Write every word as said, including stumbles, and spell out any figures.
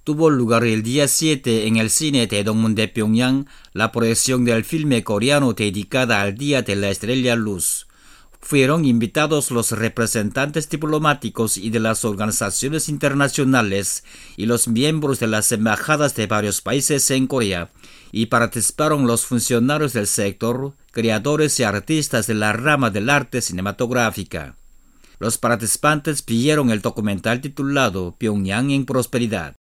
tuvo lugar el día siete en el Cine Taedongmun de Pyongyang la proyección del filme coreano dedicada al Día de la Estrella Luz. Fueron invitados los representantes diplomáticos y de las organizaciones internacionales y los miembros de las embajadas de varios países en Corea, y participaron los funcionarios del sector, creadores y artistas de la rama del arte cinematográfica. Los participantes vieron el documental titulado Pyongyang en Prosperidad.